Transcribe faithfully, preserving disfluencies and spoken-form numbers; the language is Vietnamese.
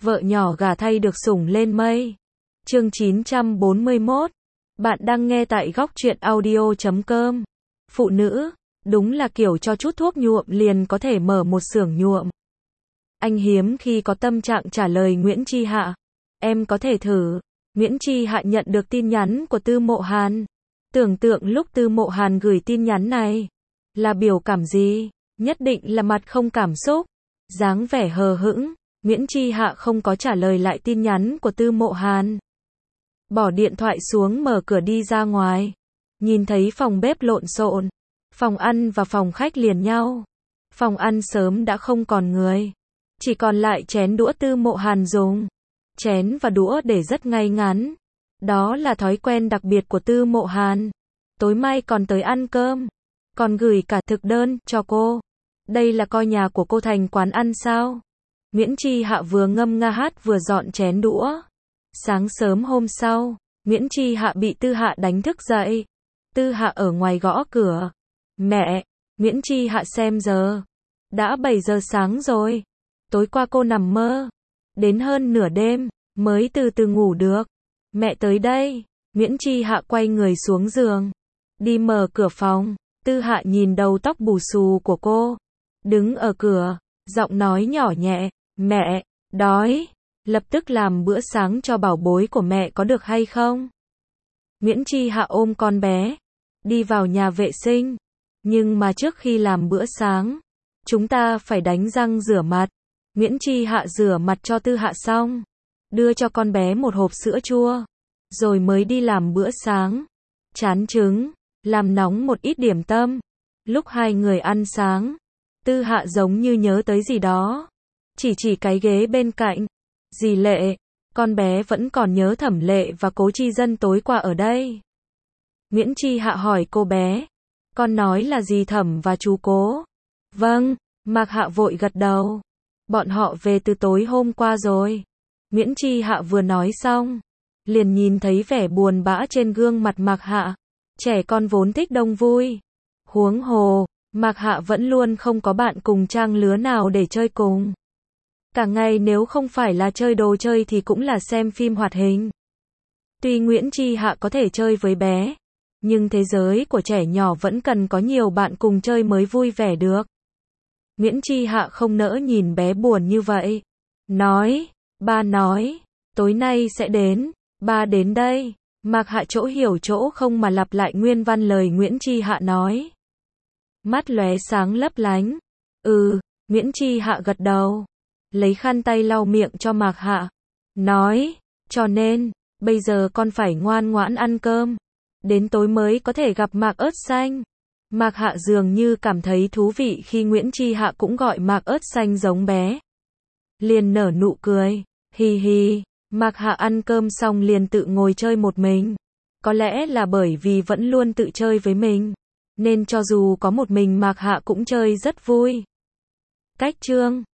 Vợ nhỏ gả thay được sủng lên mây. Chương chín trăm bốn mươi mốt. Bạn đang nghe tại góc truyện audio chấm com. Phụ nữ, đúng là kiểu cho chút thuốc nhuộm liền có thể mở một xưởng nhuộm. Anh hiếm khi có tâm trạng trả lời Nguyễn Chi Hạ. Em có thể thử. Nguyễn Chi Hạ nhận được tin nhắn của Tư Mộ Hàn. Tưởng tượng lúc Tư Mộ Hàn gửi tin nhắn này. Là biểu cảm gì? Nhất định là mặt không cảm xúc. Dáng vẻ hờ hững. Nguyễn Chi Hạ không có trả lời lại tin nhắn của Tư Mộ Hàn. Bỏ điện thoại xuống mở cửa đi ra ngoài. Nhìn thấy phòng bếp lộn xộn. Phòng ăn và phòng khách liền nhau. Phòng ăn sớm đã không còn người. Chỉ còn lại chén đũa Tư Mộ Hàn dùng. Chén và đũa để rất ngay ngắn. Đó là thói quen đặc biệt của Tư Mộ Hàn. Tối mai còn tới ăn cơm. Còn gửi cả thực đơn cho cô. Đây là coi nhà của cô thành quán ăn sao? Nguyễn Chi Hạ vừa ngâm nga hát vừa dọn chén đũa. Sáng sớm hôm sau, Nguyễn Chi Hạ bị Tư Hạ đánh thức dậy. Tư Hạ ở ngoài gõ cửa. Mẹ, Nguyễn Chi Hạ xem giờ. Đã bảy giờ sáng rồi. Tối qua cô nằm mơ. Đến hơn nửa đêm, mới từ từ ngủ được. Mẹ tới đây. Nguyễn Chi Hạ quay người xuống giường. Đi mở cửa phòng. Tư Hạ nhìn đầu tóc bù xù của cô. Đứng ở cửa, giọng nói nhỏ nhẹ. Mẹ, đói. Lập tức làm bữa sáng cho bảo bối của mẹ có được hay không? Nguyễn Chi Hạ ôm con bé. Đi vào nhà vệ sinh. Nhưng mà trước khi làm bữa sáng, chúng ta phải đánh răng rửa mặt. Nguyễn Chi Hạ rửa mặt cho Tư Hạ xong. Đưa cho con bé một hộp sữa chua. Rồi mới đi làm bữa sáng. Chán trứng. Làm nóng một ít điểm tâm. Lúc hai người ăn sáng, Tư Hạ giống như nhớ tới gì đó. Chỉ chỉ cái ghế bên cạnh. Dì Lệ, con bé vẫn còn nhớ Thẩm Lệ và Cố Chi Dân tối qua ở đây. Nguyễn Chi Hạ hỏi cô bé. Con nói là dì Thẩm và chú Cố. Vâng, Mạc Hạ vội gật đầu. Bọn họ về từ tối hôm qua rồi. Nguyễn Chi Hạ vừa nói xong, liền nhìn thấy vẻ buồn bã trên gương mặt Mạc Hạ. Trẻ con vốn thích đông vui. Huống hồ, Mạc Hạ vẫn luôn không có bạn cùng trang lứa nào để chơi cùng. Cả ngày nếu không phải là chơi đồ chơi thì cũng là xem phim hoạt hình. Tuy Nguyễn Chi Hạ có thể chơi với bé, nhưng thế giới của trẻ nhỏ vẫn cần có nhiều bạn cùng chơi mới vui vẻ được. Nguyễn Chi Hạ không nỡ nhìn bé buồn như vậy. Nói, ba nói, tối nay sẽ đến, ba đến đây. Mạc Hạ chỗ hiểu chỗ không mà lặp lại nguyên văn lời Nguyễn Chi Hạ nói. Mắt lóe sáng lấp lánh. Ừ, Nguyễn Chi Hạ gật đầu. Lấy khăn tay lau miệng cho Mạc Hạ. Nói, cho nên, bây giờ con phải ngoan ngoãn ăn cơm. Đến tối mới có thể gặp Mạc Ớt Xanh. Mạc Hạ dường như cảm thấy thú vị khi Nguyễn Chi Hạ cũng gọi Mạc Ớt Xanh giống bé. Liền nở nụ cười. Hi hi. Mạc Hạ ăn cơm xong liền tự ngồi chơi một mình. Có lẽ là bởi vì vẫn luôn tự chơi với mình, nên cho dù có một mình Mạc Hạ cũng chơi rất vui. Cách chương